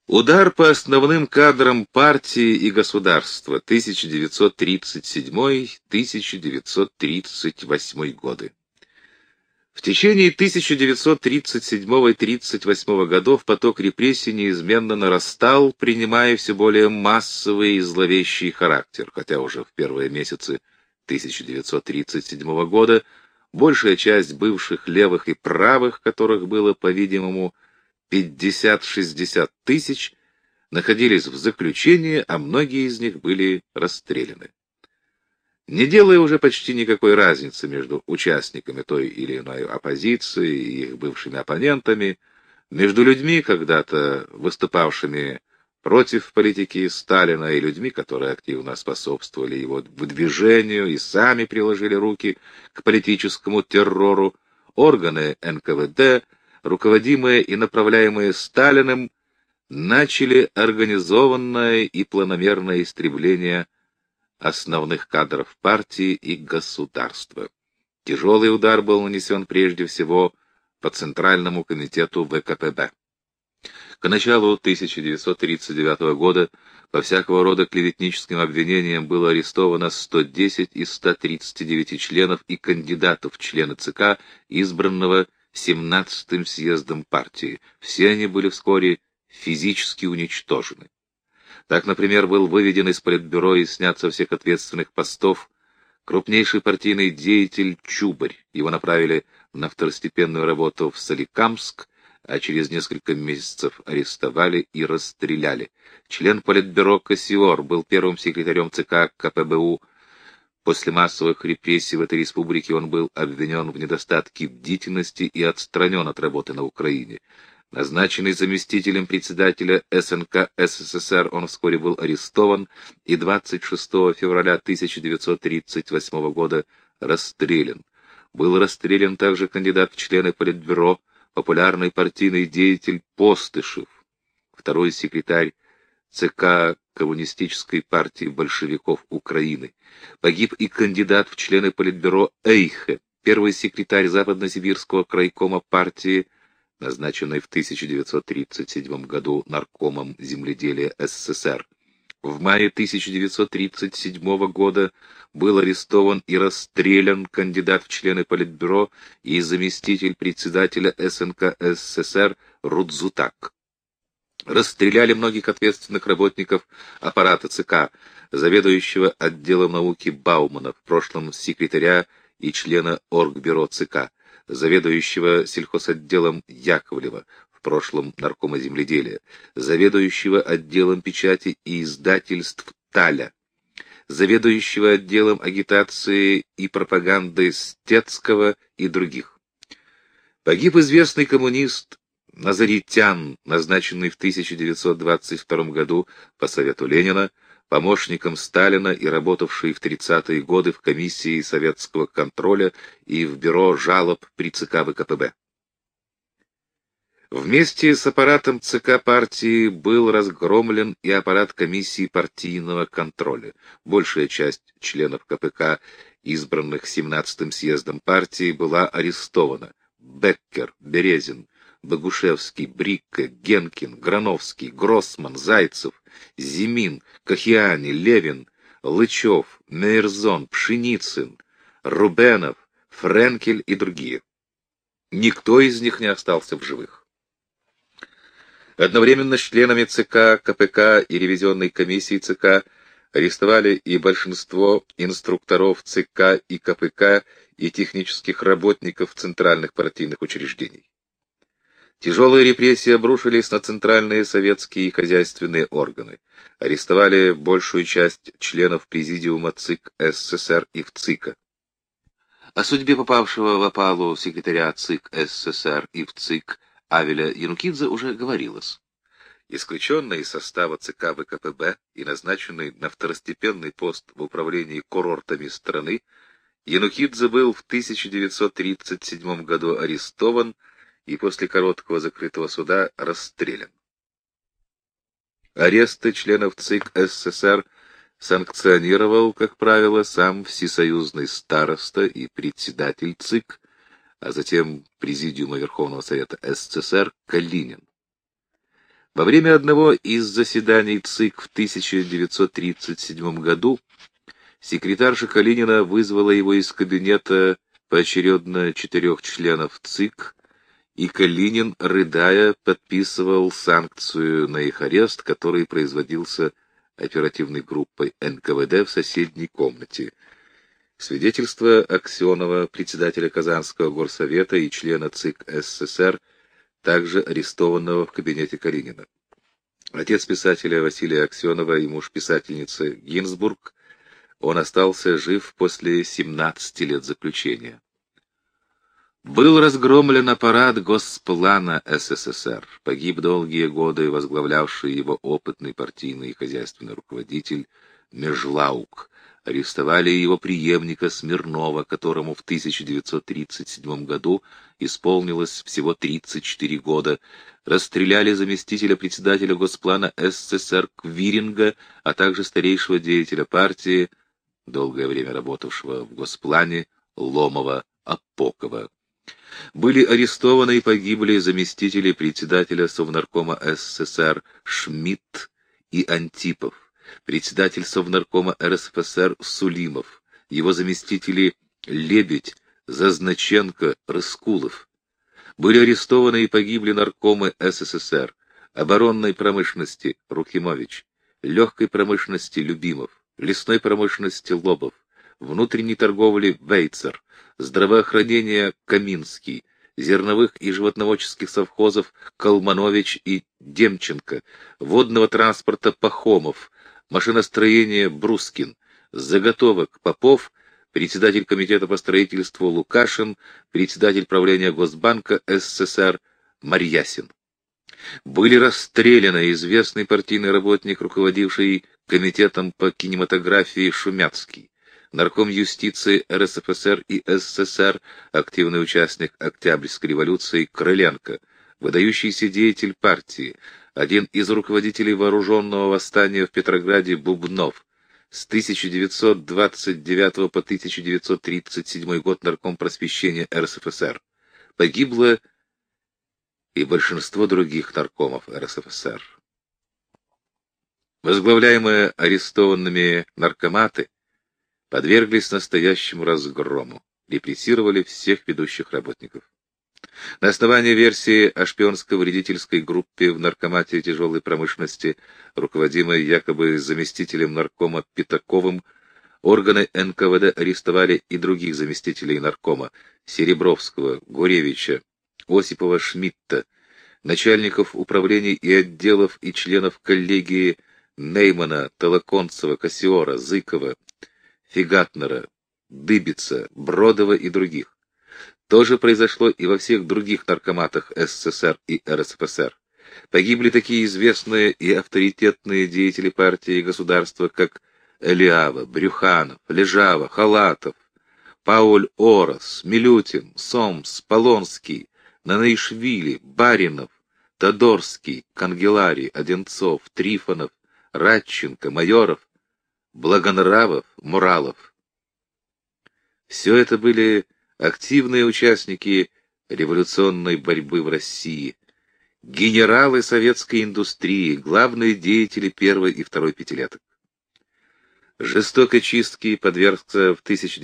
Удар по основным кадрам партии и государства 1937-1938 годы. В течение 1937-38 годов поток репрессий неизменно нарастал, принимая все более массовый и зловещий характер, хотя уже в первые месяцы 1937 года большая часть бывших левых и правых, которых было, по-видимому, 50-60 тысяч, находились в заключении, а многие из них были расстреляны. Не делая уже почти никакой разницы между участниками той или иной оппозиции и их бывшими оппонентами, между людьми, когда-то выступавшими против политики Сталина, и людьми, которые активно способствовали его выдвижению и сами приложили руки к политическому террору, органы НКВД, руководимые и направляемые Сталиным, начали организованное и планомерное истребление основных кадров партии и государства. Тяжелый удар был нанесен прежде всего по Центральному комитету ВКПБ. К началу 1939 года по всякого рода клеветническим обвинениям было арестовано 110 из 139 членов и кандидатов в члены ЦК, избранного 17-м съездом партии. Все они были вскоре физически уничтожены. Так, например, был выведен из Политбюро и снят со всех ответственных постов крупнейший партийный деятель Чубарь. Его направили на второстепенную работу в Соликамск, а через несколько месяцев арестовали и расстреляли. Член Политбюро Кассиор был первым секретарем ЦК КПБУ. После массовых репрессий в этой республике он был обвинен в недостатке бдительности и отстранен от работы на Украине. Назначенный заместителем председателя СНК СССР, он вскоре был арестован и 26 февраля 1938 года расстрелян. Был расстрелян также кандидат в члены Политбюро, популярный партийный деятель Постышев, второй секретарь ЦК Коммунистической партии большевиков Украины. Погиб и кандидат в члены Политбюро Эйхе, первый секретарь Западносибирского крайкома партии, назначенный в 1937 году наркомом земледелия СССР. В мае 1937 года был арестован и расстрелян кандидат в члены Политбюро и заместитель председателя СНК СССР Рудзутак. Расстреляли многих ответственных работников аппарата ЦК, заведующего отделом науки Баумана, в прошлом секретаря и члена Оргбюро ЦК, заведующего сельхозотделом Яковлева, в прошлом наркома земледелия, заведующего отделом печати и издательств Таля, заведующего отделом агитации и пропаганды Стецкого и других. Погиб известный коммунист Назаритян, назначенный в 1922 году по совету Ленина помощником Сталина и работавший в 30-е годы в комиссии советского контроля и в бюро жалоб при ЦК ВКПБ. Вместе с аппаратом ЦК партии был разгромлен и аппарат комиссии партийного контроля. Большая часть членов КПК, избранных 17-м съездом партии, была арестована. Беккер, Березин, Богушевский, Брикке, Генкин, Грановский, Гроссман, Зайцев, Зимин, Кахиани, Левин, Лычев, Мейерзон, Пшеницын, Рубенов, Френкель и другие. Никто из них не остался в живых. Одновременно с членами ЦК, КПК и ревизионной комиссии ЦК арестовали и большинство инструкторов ЦК и КПК и технических работников центральных партийных учреждений. Тяжелые репрессии обрушились на центральные советские и хозяйственные органы. Арестовали большую часть членов Президиума ЦИК СССР и ВЦИКа. О судьбе попавшего в опалу секретаря ЦИК СССР и ВЦИК Авеля Янукидзе уже говорилось. Исключенный из состава ЦК ВКПБ и назначенный на второстепенный пост в управлении курортами страны, Янукидзе был в 1937 году арестован и после короткого закрытого суда расстрелян. Аресты членов ЦИК СССР санкционировал, как правило, сам всесоюзный староста и председатель ЦИК, а затем Президиума Верховного Совета СССР Калинин. Во время одного из заседаний ЦИК в 1937 году секретарша Калинина вызвала его из кабинета поочередно 4 членов ЦИК, и Калинин, рыдая, подписывал санкцию на их арест, который производился оперативной группой НКВД в соседней комнате. Свидетельство Аксенова, председателя Казанского горсовета и члена ЦИК СССР, также арестованного в кабинете Калинина. Отец писателя Василия Аксенова и муж писательницы Гинзбург, он остался жив после 17 лет заключения. Был разгромлен аппарат Госплана СССР. Погиб долгие годы возглавлявший его опытный партийный и хозяйственный руководитель Межлаук. Арестовали его преемника Смирнова, которому в 1937 году исполнилось всего 34 года. Расстреляли заместителя председателя Госплана СССР Квиринга, а также старейшего деятеля партии, долгое время работавшего в Госплане, Ломова-Апокова. Были арестованы и погибли заместители председателя Совнаркома СССР Шмидт и Антипов, председатель Совнаркома РСФСР Сулимов, его заместители Лебедь, Зазначенко, Рыскулов. Были арестованы и погибли наркомы СССР, оборонной промышленности Рухимович, легкой промышленности Любимов, лесной промышленности Лобов, внутренней торговли Вейцер, здравоохранения Каминский, зерновых и животноводческих совхозов Колманович и Демченко, водного транспорта Пахомов, машиностроения Брускин, заготовок Попов, председатель комитета по строительству Лукашин, председатель правления Госбанка СССР Марьясин. Были расстреляны известный партийный работник, руководивший комитетом по кинематографии Шумяцкий, нарком юстиции РСФСР и СССР, активный участник Октябрьской революции Крыленко, выдающийся деятель партии, один из руководителей вооруженного восстания в Петрограде Бубнов, с 1929 по 1937 год нарком просвещения РСФСР. Погибло и большинство других наркомов РСФСР. Возглавляемые арестованными наркоматы подверглись настоящему разгрому, репрессировали всех ведущих работников. На основании версии о шпионско-вредительской группе в наркомате тяжелой промышленности, руководимой якобы заместителем наркома Пятаковым, органы НКВД арестовали и других заместителей наркома Серебровского, Гуревича, Осипова, Шмидта, начальников управлений и отделов и членов коллегии Неймана, Толоконцева, Кассиора, Зыкова, Фигатнера, Дыбица, Бродова и других. То же произошло и во всех других наркоматах СССР и РСФСР. Погибли такие известные и авторитетные деятели партии и государства, как Элиава, Брюханов, Лежава, Халатов, Пауль Орос, Милютин, Сомс, Полонский, Нанаишвили, Баринов, Тодорский, Кангеларий, Одинцов, Трифонов, Радченко, Майоров, Благонравов, Муралов. Все это были активные участники революционной борьбы в России, генералы советской индустрии, главные деятели первой и второй пятилеток. Жестокой чистке подвергся в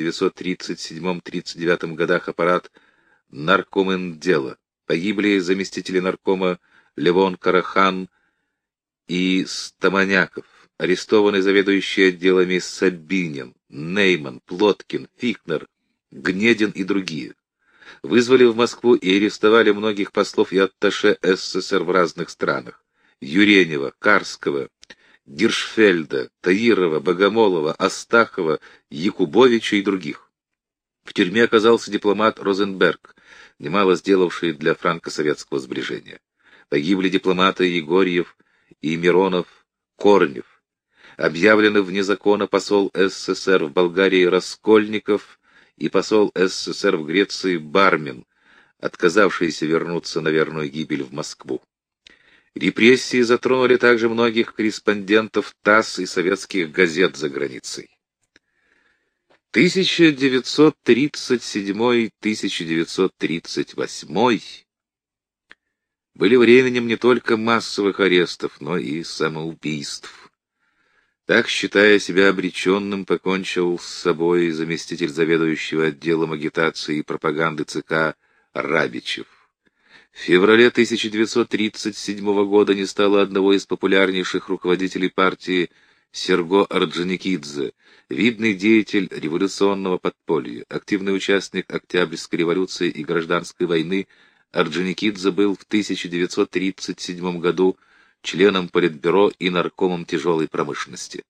1937-39 годах аппарат Наркомендела. Погибли заместители наркома Левон Карахан и Стаманяков, арестованы заведующие отделами Сабинин, Нейман, Плоткин, Фихнер, Гнедин и другие. Вызвали в Москву и арестовали многих послов и атташе СССР в разных странах: Юренева, Карского, Гиршфельда, Таирова, Богомолова, Астахова, Якубовича и других. В тюрьме оказался дипломат Розенберг, немало сделавший для франко-советского сближения. Погибли дипломаты Егорьев и Миронов, Корнев. Объявлены вне закона посол СССР в Болгарии Раскольников и посол СССР в Греции Бармин, отказавшиеся вернуться на верную гибель в Москву. Репрессии затронули также многих корреспондентов ТАСС и советских газет за границей. 1937-1938 были временем не только массовых арестов, но и самоубийств. Так, считая себя обреченным, покончил с собой заместитель заведующего отделом агитации и пропаганды ЦК Рабичев. В феврале 1937 года не стало одного из популярнейших руководителей партии Серго Орджоникидзе, видный деятель революционного подполья, активный участник Октябрьской революции и гражданской войны. Орджоникидзе был в 1937 году членом Политбюро и наркомом тяжелой промышленности.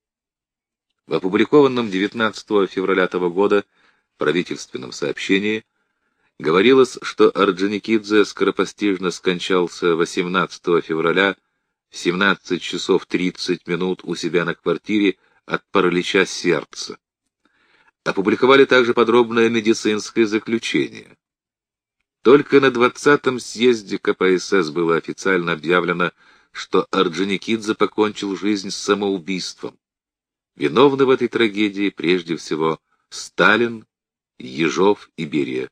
В опубликованном 19 февраля того года правительственном сообщении говорилось, что Орджоникидзе скоропостижно скончался 18 февраля в 17 часов 30 минут у себя на квартире от паралича сердца. Опубликовали также подробное медицинское заключение. Только на 20-м съезде КПСС было официально объявлено, что Орджоникидзе покончил жизнь самоубийством. Виновны в этой трагедии прежде всего Сталин, Ежов и Берия.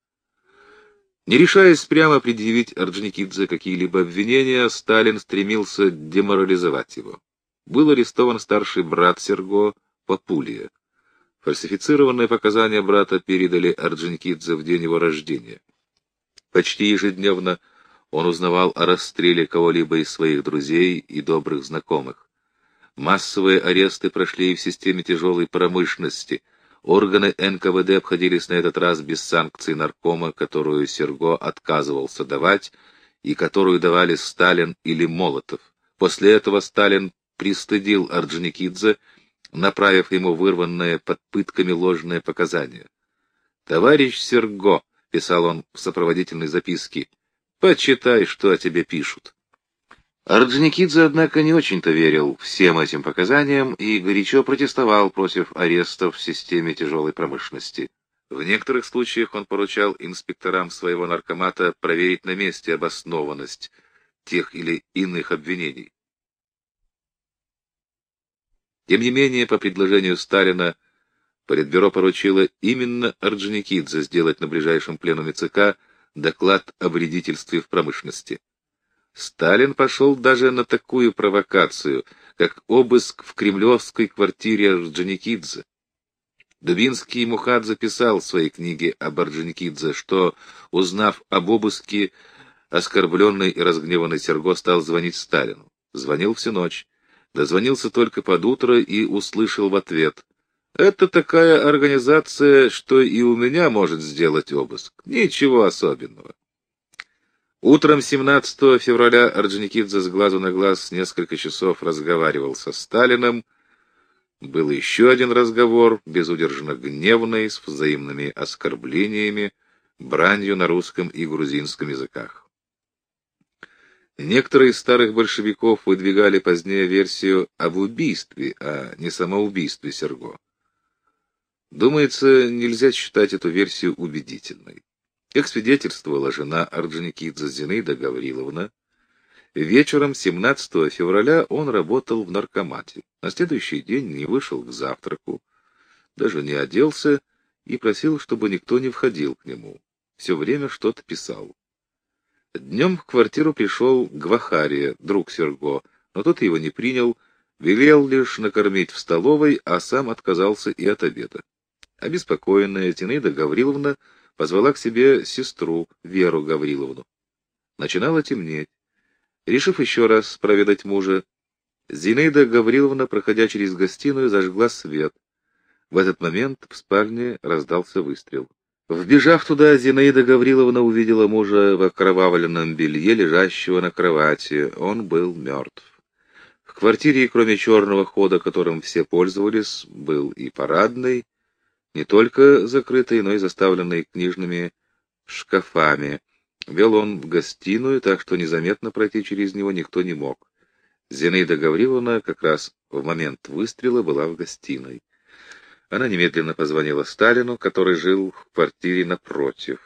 Не решаясь прямо предъявить Орджоникидзе какие-либо обвинения, Сталин стремился деморализовать его. Был арестован старший брат Серго Папулия. Фальсифицированные показания брата передали Орджоникидзе в день его рождения. Почти ежедневно он узнавал о расстреле кого-либо из своих друзей и добрых знакомых. Массовые аресты прошли и в системе тяжелой промышленности. Органы НКВД обходились на этот раз без санкций наркома, которую Серго отказывался давать, и которую давали Сталин или Молотов. После этого Сталин пристыдил Орджоникидзе, направив ему вырванное под пытками ложное показание. «Товарищ Серго», — писал он в сопроводительной записке, — «почитай, что о тебе пишут». Орджоникидзе, однако, не очень-то верил всем этим показаниям и горячо протестовал против арестов в системе тяжелой промышленности. В некоторых случаях он поручал инспекторам своего наркомата проверить на месте обоснованность тех или иных обвинений. Тем не менее, по предложению Сталина, Политбюро поручило именно Орджоникидзе сделать на ближайшем пленуме ЦК доклад о вредительстве в промышленности. Сталин пошел даже на такую провокацию, как обыск в кремлевской квартире Орджоникидзе. Дубинский и Мухадзе писал в своей книге об Орджоникидзе, что, узнав об обыске, оскорбленный и разгневанный Серго стал звонить Сталину. Звонил всю ночь, дозвонился только под утро и услышал в ответ: «Это такая организация, что и у меня может сделать обыск. Ничего особенного». Утром 17 февраля Орджоникидзе с глазу на глаз несколько часов разговаривал со Сталиным. Был еще один разговор, безудержно гневный, с взаимными оскорблениями, бранью на русском и грузинском языках. Некоторые из старых большевиков выдвигали позднее версию об убийстве, а не самоубийстве Серго. Думается, нельзя считать эту версию убедительной. Как свидетельствовала жена Орджоникидзе Зинаида Гавриловна, вечером 17 февраля он работал в наркомате. На следующий день не вышел к завтраку, даже не оделся и просил, чтобы никто не входил к нему. Все время что-то писал. Днем в квартиру пришел Гвахария, друг Серго, но тот его не принял, велел лишь накормить в столовой, а сам отказался и от обеда. Обеспокоенная Зинаида Гавриловна позвала к себе сестру Веру Гавриловну. Начинало темнеть. Решив еще раз проведать мужа, Зинаида Гавриловна, проходя через гостиную, зажгла свет. В этот момент в спальне раздался выстрел. Вбежав туда, Зинаида Гавриловна увидела мужа в окровавленном белье, лежащего на кровати. Он был мертв. В квартире, кроме черного хода, которым все пользовались, был и парадный, не только закрытый, но и заставленный книжными шкафами. Вел он в гостиную, так что незаметно пройти через него никто не мог. Зинаида Гавриловна как раз в момент выстрела была в гостиной. Она немедленно позвонила Сталину, который жил в квартире напротив.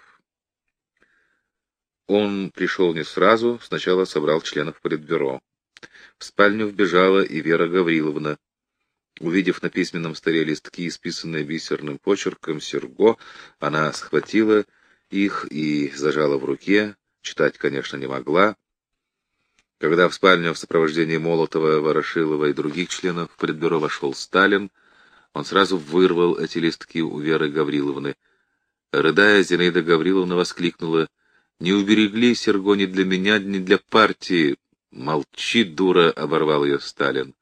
Он пришел не сразу, сначала собрал членов Политбюро. В спальню вбежала и Вера Гавриловна. Увидев на письменном столе листки, исписанные бисерным почерком Серго, она схватила их и зажала в руке, читать, конечно, не могла. Когда в спальню в сопровождении Молотова, Ворошилова и других членов Политбюро вошел Сталин, он сразу вырвал эти листки у Веры Гавриловны. Рыдая, Зинаида Гавриловна воскликнула: «Не уберегли, Серго, ни для меня, ни для партии!» «Молчи, дура!» — оборвал ее Сталин.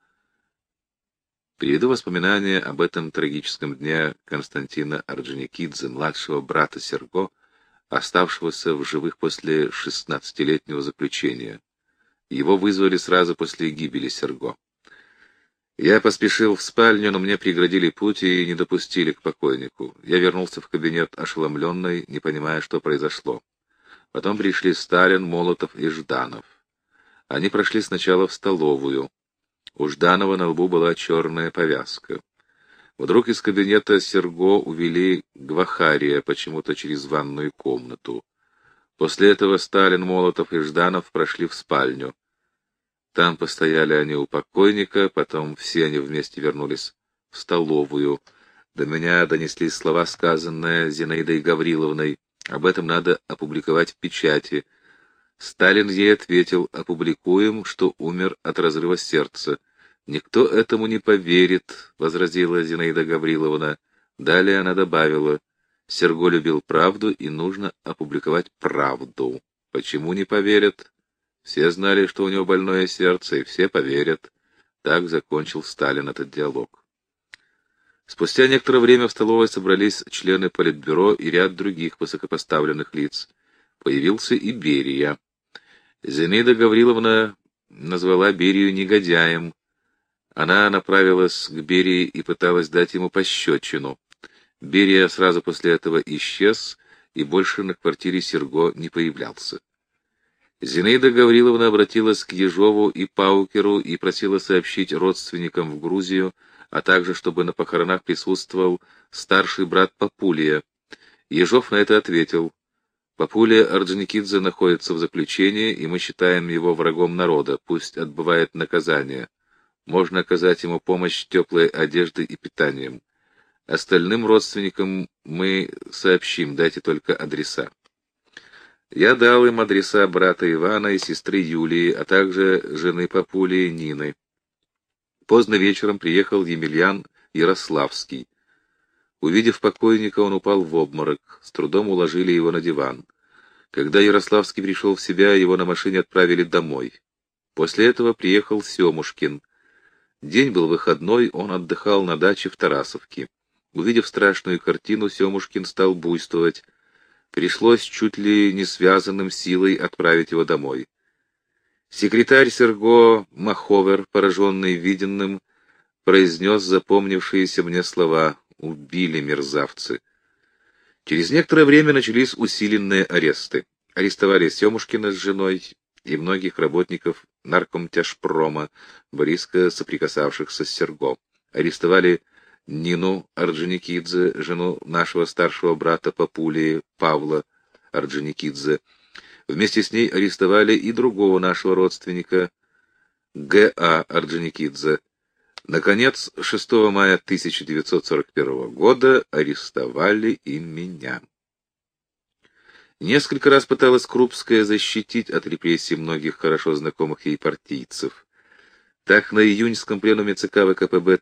Приведу воспоминания об этом трагическом дне Константина Орджоникидзе, младшего брата Серго, оставшегося в живых после 16-летнего заключения. Его вызвали сразу после гибели Серго. Я поспешил в спальню, но мне преградили путь и не допустили к покойнику. Я вернулся в кабинет ошеломленный, не понимая, что произошло. Потом пришли Сталин, Молотов и Жданов. Они прошли сначала в столовую. У Жданова на лбу была черная повязка. Вдруг из кабинета Серго увели Гвахария почему-то через ванную комнату. После этого Сталин, Молотов и Жданов прошли в спальню. Там постояли они у покойника, потом все они вместе вернулись в столовую. До меня донеслись слова, сказанные Зинаидой Гавриловной. Об этом надо опубликовать в печати. Сталин ей ответил: опубликуем, что умер от разрыва сердца. Никто этому не поверит, возразила Зинаида Гавриловна. Далее она добавила: Серго любил правду, и нужно опубликовать правду. Почему не поверят? Все знали, что у него больное сердце, и все поверят. Так закончил Сталин этот диалог. Спустя некоторое время в столовой собрались члены Политбюро и ряд других высокопоставленных лиц. Появился и Берия. Зинаида Гавриловна назвала Берию негодяем. Она направилась к Берии и пыталась дать ему пощечину. Берия сразу после этого исчез и больше на квартире Серго не появлялся. Зинаида Гавриловна обратилась к Ежову и Паукеру и просила сообщить родственникам в Грузию, а также чтобы на похоронах присутствовал старший брат Папулия. Ежов на это ответил: Папулия Орджоникидзе находится в заключении, и мы считаем его врагом народа, пусть отбывает наказание. Можно оказать ему помощь теплой одеждой и питанием. Остальным родственникам мы сообщим, дайте только адреса. Я дал им адреса брата Ивана и сестры Юлии, а также жены Папулии Нины. Поздно вечером приехал Емельян Ярославский. Увидев покойника, он упал в обморок, с трудом уложили его на диван. Когда Ярославский пришел в себя, его на машине отправили домой. После этого приехал Семушкин. День был выходной, он отдыхал на даче в Тарасовке. Увидев страшную картину, Семушкин стал буйствовать. Пришлось чуть ли не связанным силой отправить его домой. Секретарь Серго Маховер, пораженный виденным, произнес запомнившиеся мне слова: «Убили мерзавцы». Через некоторое время начались усиленные аресты. Арестовали Семушкина с женой и многих работников наркомтяжпрома, близко соприкасавшихся с Серго. Арестовали Нину Орджоникидзе, жену нашего старшего брата Папулии Павла Орджоникидзе. Вместе с ней арестовали и другого нашего родственника Г.А. Орджоникидзе. Наконец, 6 мая 1941 года арестовали и меня. Несколько раз пыталась Крупская защитить от репрессий многих хорошо знакомых ей партийцев. Так, на июньском пленуме ЦК ВКПБ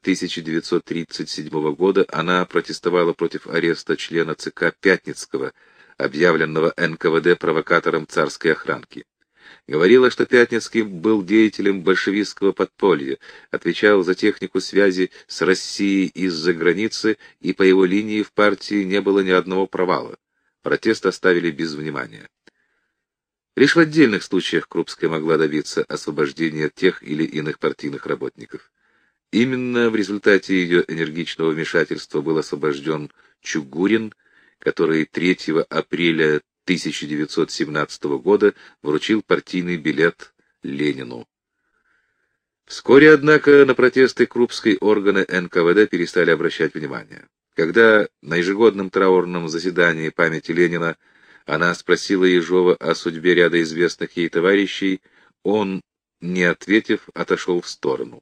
1937 года она протестовала против ареста члена ЦК Пятницкого, объявленного НКВД провокатором царской охранки. Говорила, что Пятницкий был деятелем большевистского подполья, отвечал за технику связи с Россией из-за границы, и по его линии в партии не было ни одного провала. Протест оставили без внимания. Лишь в отдельных случаях Крупская могла добиться освобождения тех или иных партийных работников. Именно в результате ее энергичного вмешательства был освобожден Чугурин, который 3 апреля 1917 года вручил партийный билет Ленину. Вскоре, однако, на протесты Крупской органы НКВД перестали обращать внимание. Когда на ежегодном траурном заседании памяти Ленина она спросила Ежова о судьбе ряда известных ей товарищей, он, не ответив, отошел в сторону.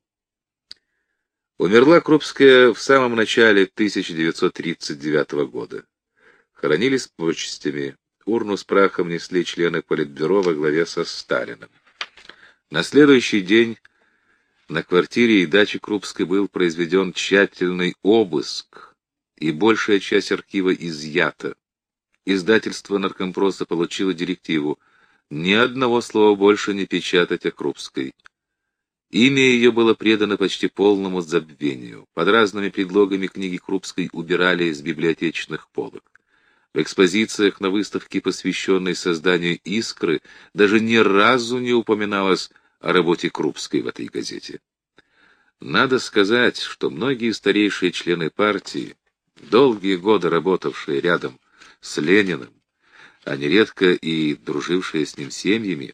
Умерла Крупская в самом начале 1939 года. Хоронили с почестями. урну с прахом несли члены Политбюро во главе со Сталиным. На следующий день на квартире и даче Крупской был произведен тщательный обыск, и большая часть архива изъята. Издательство Наркомпроса получило директиву ни одного слова больше не печатать о Крупской. Имя ее было предано почти полному забвению. Под разными предлогами книги Крупской убирали из библиотечных полок. В экспозициях на выставке, посвященной созданию «Искры», даже ни разу не упоминалось о работе Крупской в этой газете. Надо сказать, что многие старейшие члены партии, долгие годы работавшие рядом с Лениным, а нередко и дружившие с ним семьями,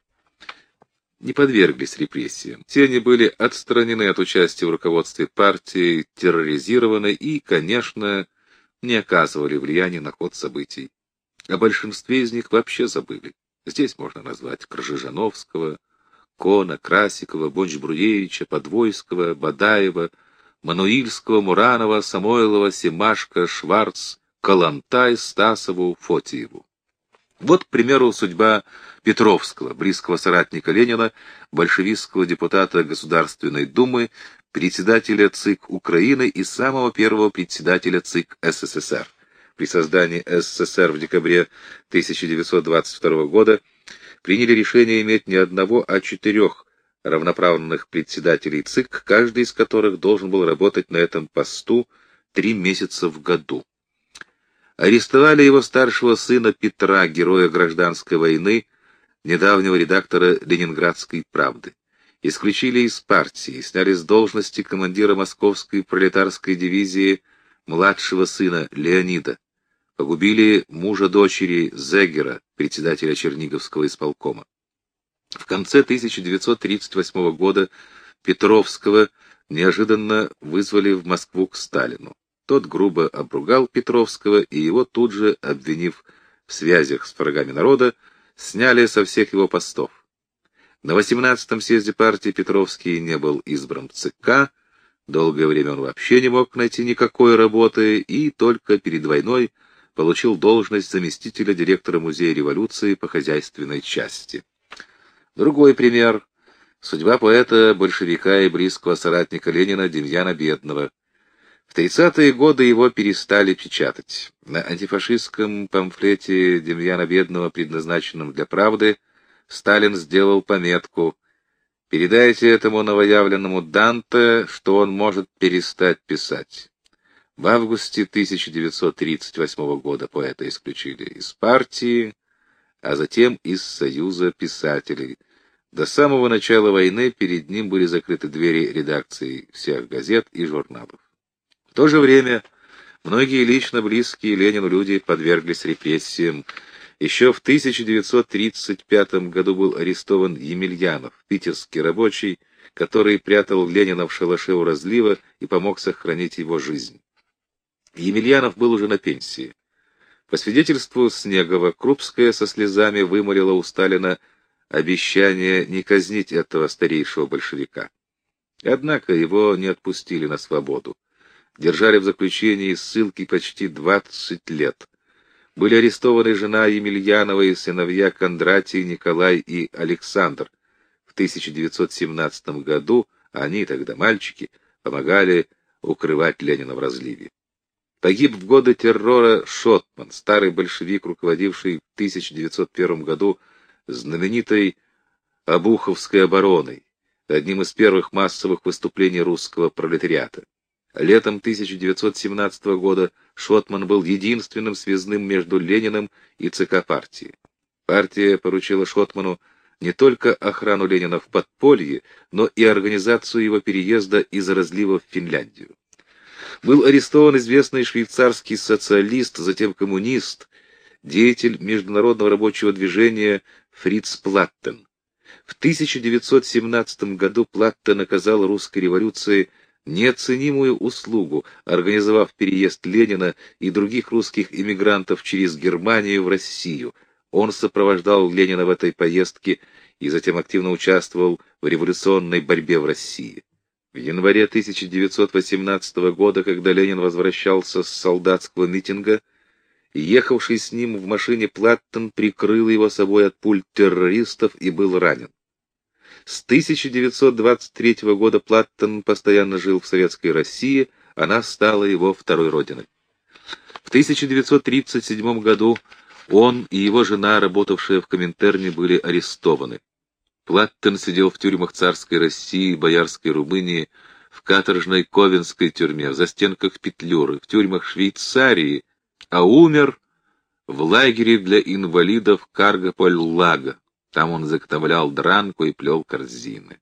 не подверглись репрессиям. Все они были отстранены от участия в руководстве партии, терроризированы и, конечно, не оказывали влияния на ход событий. О большинстве из них вообще забыли. Здесь можно назвать Кржижановского, Кона, Красикова, Бонч-Бруевича, Подвойского, Бадаева, Мануильского, Муранова, Самойлова, Семашко, Шварц, Калантай, Стасову, Фотиеву. Вот, к примеру, судьба Петровского, близкого соратника Ленина, большевистского депутата Государственной Думы, председателя ЦИК Украины и самого первого председателя ЦИК СССР. При создании СССР в декабре 1922 года приняли решение иметь не одного, а 4 равноправных председателей ЦИК, каждый из которых должен был работать на этом посту 3 месяца в году. Арестовали его старшего сына Петра, героя гражданской войны, недавнего редактора «Ленинградской правды». Исключили из партии, сняли с должности командира Московской пролетарской дивизии младшего сына Леонида. Погубили мужа дочери Зегера, председателя Черниговского исполкома. В конце 1938 года Петровского неожиданно вызвали в Москву к Сталину. Тот грубо обругал Петровского, и его тут же, обвинив в связях с врагами народа, сняли со всех его постов. На 18-м съезде партии Петровский не был избран в ЦК, долгое время он вообще не мог найти никакой работы, и только перед войной получил должность заместителя директора Музея революции по хозяйственной части. Другой пример — судьба поэта-большевика и близкого соратника Ленина Демьяна Бедного. В 30-е годы его перестали печатать. На антифашистском памфлете Демьяна Бедного, предназначенном для «Правды», Сталин сделал пометку: «Передайте этому новоявленному Данте, что он может перестать писать». В августе 1938 года поэта исключили из партии, а затем из Союза писателей. До самого начала войны перед ним были закрыты двери редакций всех газет и журналов. В то же время многие лично близкие Ленину люди подверглись репрессиям. Еще в 1935 году был арестован Емельянов, питерский рабочий, который прятал Ленина в шалаше у разлива и помог сохранить его жизнь. Емельянов был уже на пенсии. По свидетельству Снегова, Крупская со слезами вымолила у Сталина обещание не казнить этого старейшего большевика. Однако его не отпустили на свободу. Держали в заключении ссылки почти 20 лет. Были арестованы жена Емельянова и сыновья Кондратий, Николай и Александр. В 1917 году они, тогда мальчики, помогали укрывать Ленина в разливе. Погиб в годы террора Шотман, старый большевик, руководивший в 1901 году знаменитой Обуховской обороной, одним из первых массовых выступлений русского пролетариата. Летом 1917 года Шотман был единственным связным между Лениным и ЦК партии. Партия поручила Шотману не только охрану Ленина в подполье, но и организацию его переезда из разлива в Финляндию. Был арестован известный швейцарский социалист, затем коммунист, деятель международного рабочего движения Фриц Платтен. В 1917 году Платтен оказал русской революции неоценимую услугу, организовав переезд Ленина и других русских эмигрантов через Германию в Россию. Он сопровождал Ленина в этой поездке и затем активно участвовал в революционной борьбе в России. В январе 1918 года, когда Ленин возвращался с солдатского митинга, Ехавший с ним в машине Платтон прикрыл его собой от пуль террористов и был ранен. С 1923 года Платтон постоянно жил в Советской России, она стала его второй родиной. В 1937 году он и его жена, работавшая в Коминтерне, были арестованы. Платтон сидел в тюрьмах царской России и боярской Румынии, в каторжной Ковенской тюрьме, в застенках Петлюры, в тюрьмах Швейцарии, а умер в лагере для инвалидов Каргополь-Лага. Там он заготовлял дранку и плел корзины.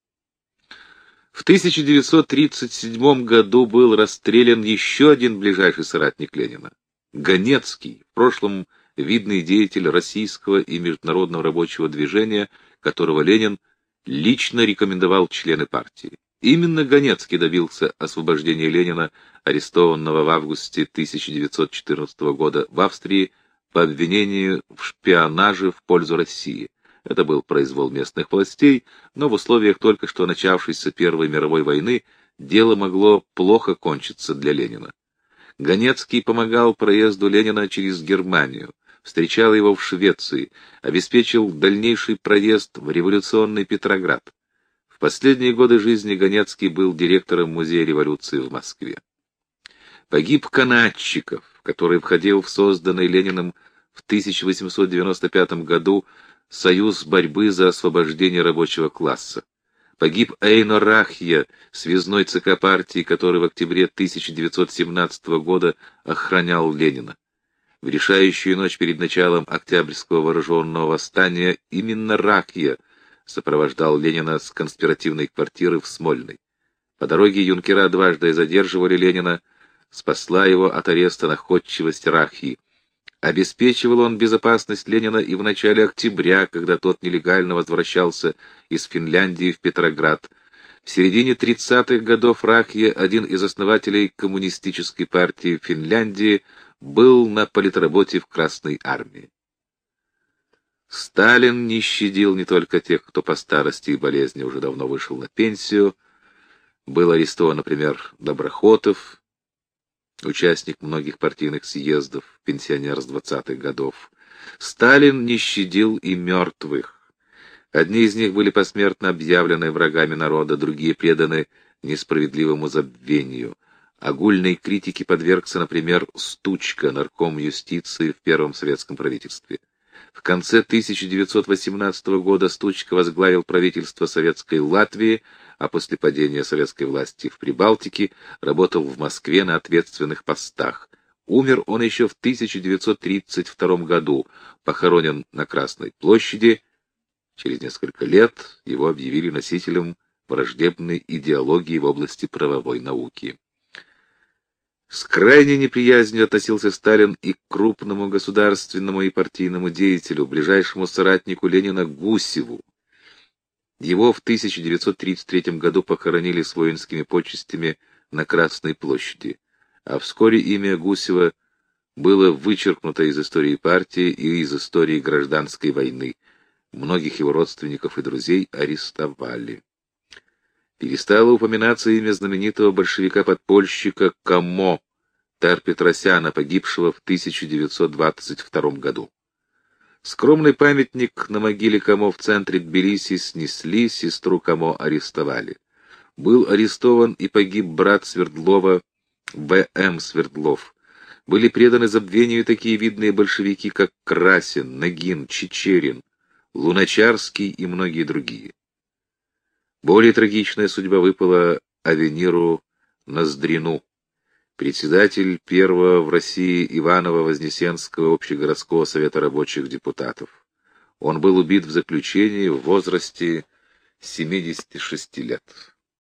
В 1937 году был расстрелян еще один ближайший соратник Ленина — Ганецкий, в прошлом видный деятель российского и международного рабочего движения, которого Ленин лично рекомендовал члены партии. Именно Ганецкий добился освобождения Ленина, арестованного в августе 1914 года в Австрии по обвинению в шпионаже в пользу России. Это был произвол местных властей, но в условиях только что начавшейся Первой мировой войны дело могло плохо кончиться для Ленина. Ганецкий помогал проезду Ленина через Германию, встречал его в Швеции, обеспечил дальнейший проезд в революционный Петроград. В последние годы жизни Ганецкий был директором Музея революции в Москве. Погиб Канатчиков, который входил в созданный Лениным в 1895 году Союз борьбы за освобождение рабочего класса. Погиб Эйно Рахья, связной ЦК партии, который в октябре 1917 года охранял Ленина. В решающую ночь перед началом Октябрьского вооруженного восстания именно Рахья сопровождал Ленина с конспиративной квартиры в Смольной. По дороге юнкера дважды задерживали Ленина, спасла его от ареста находчивость Рахьи. Обеспечивал он безопасность Ленина и в начале октября, когда тот нелегально возвращался из Финляндии в Петроград. В середине 30-х годов Рахья, один из основателей коммунистической партии Финляндии, был на политработе в Красной армии. Сталин не щадил не только тех, кто по старости и болезни уже давно вышел на пенсию. Был арестован, например, Доброхотов, участник многих партийных съездов, пенсионер с 20-х годов. Сталин не щадил и мертвых. Одни из них были посмертно объявлены врагами народа, другие преданы несправедливому забвению. Огульной критике подвергся, например, Стучка, нарком юстиции в первом советском правительстве. В конце 1918 года Стучка возглавил правительство Советской Латвии, а после падения советской власти в Прибалтике работал в Москве на ответственных постах. Умер он еще в 1932 году, похоронен на Красной площади. Через несколько лет его объявили носителем враждебной идеологии в области правовой науки. С крайней неприязнью относился Сталин и к крупному государственному и партийному деятелю, ближайшему соратнику Ленина Гусеву. Его в 1933 году похоронили с воинскими почестями на Красной площади, а вскоре имя Гусева было вычеркнуто из истории партии и из истории гражданской войны. Многих его родственников и друзей арестовали. Перестало упоминаться имя знаменитого большевика-подпольщика Камо, Тар-Петросяна, погибшего в 1922 году. Скромный памятник на могиле Камо в центре Тбилиси снесли, сестру Камо арестовали. Был арестован и погиб брат Свердлова Б.М. Свердлов. Были преданы забвению такие видные большевики, как Красин, Нагин, Чичерин, Луначарский и многие другие. Более трагичная судьба выпала Авениру Ноздрину, председатель первого в России Иваново-Вознесенского общегородского совета рабочих депутатов. Он был убит в заключении в возрасте 76 лет.